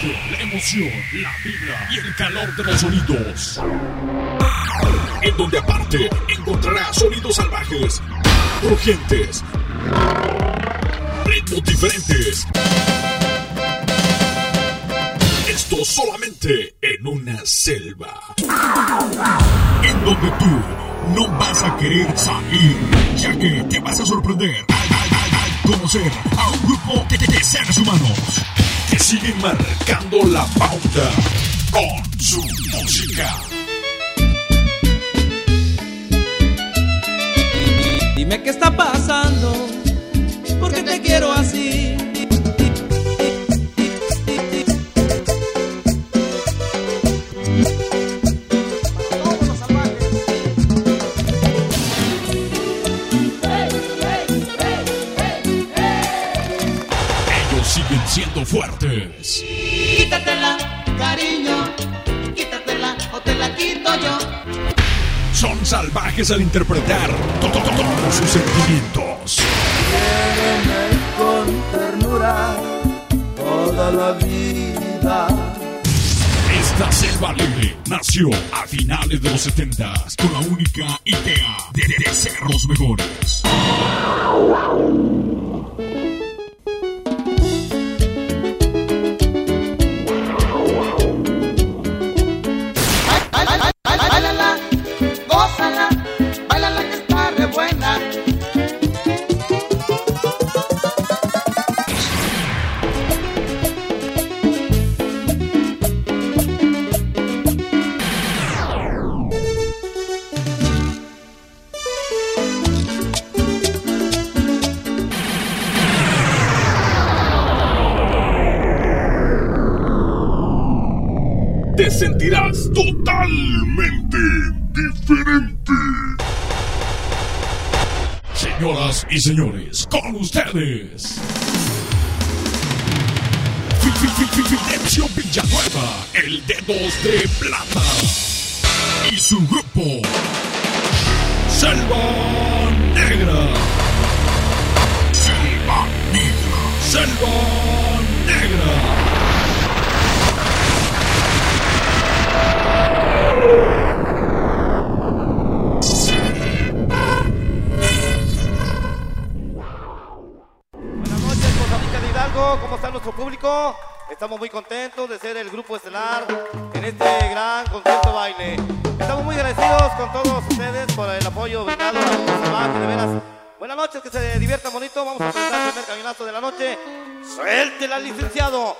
arte, la emoción, la vibra y el calor de los sonidos. En donde aparte encontrarás sonidos salvajes, crujientes, ritmos diferentes. Esto solamente en una selva. En donde tú no vas a querer salir, ya que te vas a sorprender al conocer a un grupo de seres humanos que siguen marcando la pauta con su música. Dime qué está pasando, ¿por qué te quiero así? Ellos siguen siendo fuertes. Quítatela, cariño, quítatela o te la quito yo. Son salvajes al interpretar todos sus sentimientos. Quiéreme con ternura toda la vida. Esta selva libre nació a finales de los 70s con la única idea de ser los mejores. Báilala, gózala, báilala que está re buena. Te sentirás totalmente diferente. Señoras y señores, con ustedes, Fidencio Villanueva, el Dedos de Plata, y su grupo, Selva Negra. Selva Negra. Selva Negra. Buenas noches, Costa Rica de Hidalgo. ¿Cómo está nuestro público? Estamos muy contentos de ser el grupo estelar en este gran concierto baile. Estamos muy agradecidos con todos ustedes por el apoyo brindado a los salvajes, de veras. Buenas noches, que se diviertan bonito. Vamos a presentar el primer caminazo de la noche. ¡Suéltela, licenciado!